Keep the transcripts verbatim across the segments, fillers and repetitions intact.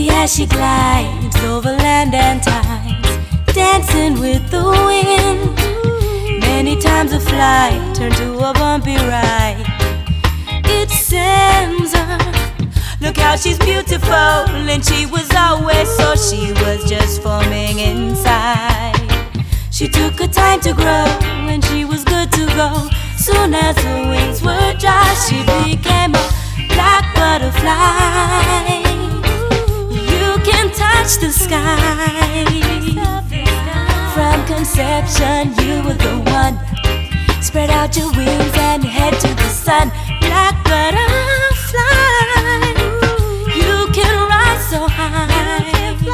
See as she glides over land and tides, dancing with the wind. Many times a flight turned to a bumpy ride. It sends her. Look how she's beautiful, and she was always so. She was just forming inside. She took her time to grow, and she was good to go. Soon as her wings were dry, she became a black butterfly. You can touch the sky. From conception, you were the one. Spread out your wings and head to the sun. Black butterfly, you can rise so high.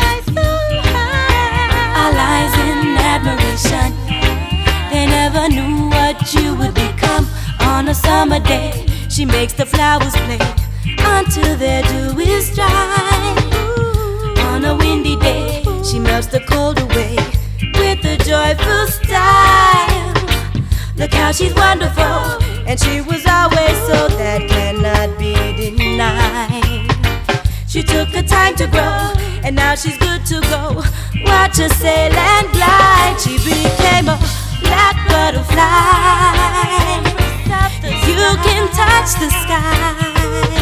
Our eyes in admiration. They never knew what you would become. On a summer day, she makes the flowers play until their dew is dry. On a windy day, she melts the cold away with a joyful style. Look how she's wonderful, and she was always so. That cannot be denied. She took her time to grow, and now she's good to go. Watch her sail and glide. She became a black butterfly. You can touch the sky.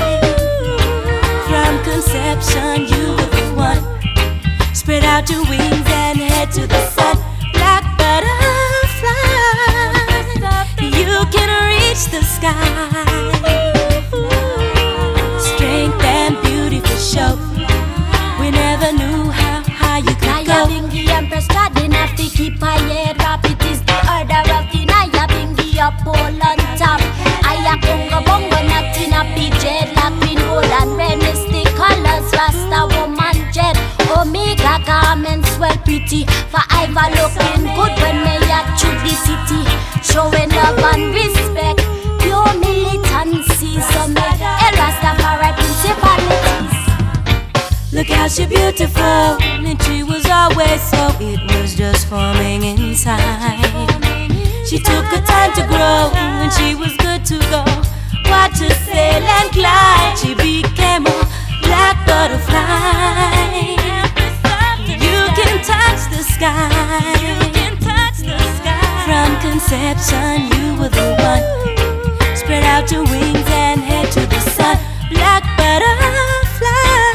From conception, you were the one. Spread out your wings and head to the sun. Black butterfly, you can reach the sky. Strength and beauty for show. We never knew how high you could go. Naya Bingi Empress Stradin have to keep her head up. It is the order of the Naya Bingi up all on top. Aya Congo Bongo Natin a Jet like green, gold and red. Mystic colors, Rasta woman jet. Omega garments well pretty. For Iva looking good when me at through the city. Showing love and respect. Pure militancy. So me a Rastafari principalities. Look how she beautiful, and she was always so. It was just forming inside. She took her time to grow, and she was good to go. Watch her sail and glide. She became a black butterfly. You can touch the sky. From conception, you were the one. Spread out your wings and head to the sun. Black butterfly,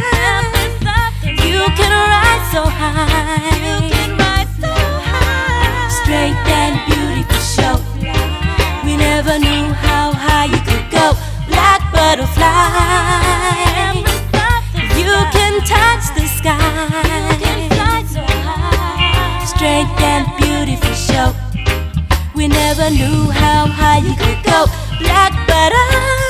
you can rise so high. Strength and beauty for show. We never knew how high you could go. Black butterfly, you can touch the sky. Strength and beauty for show. We never knew how high you could go. Black butterfly.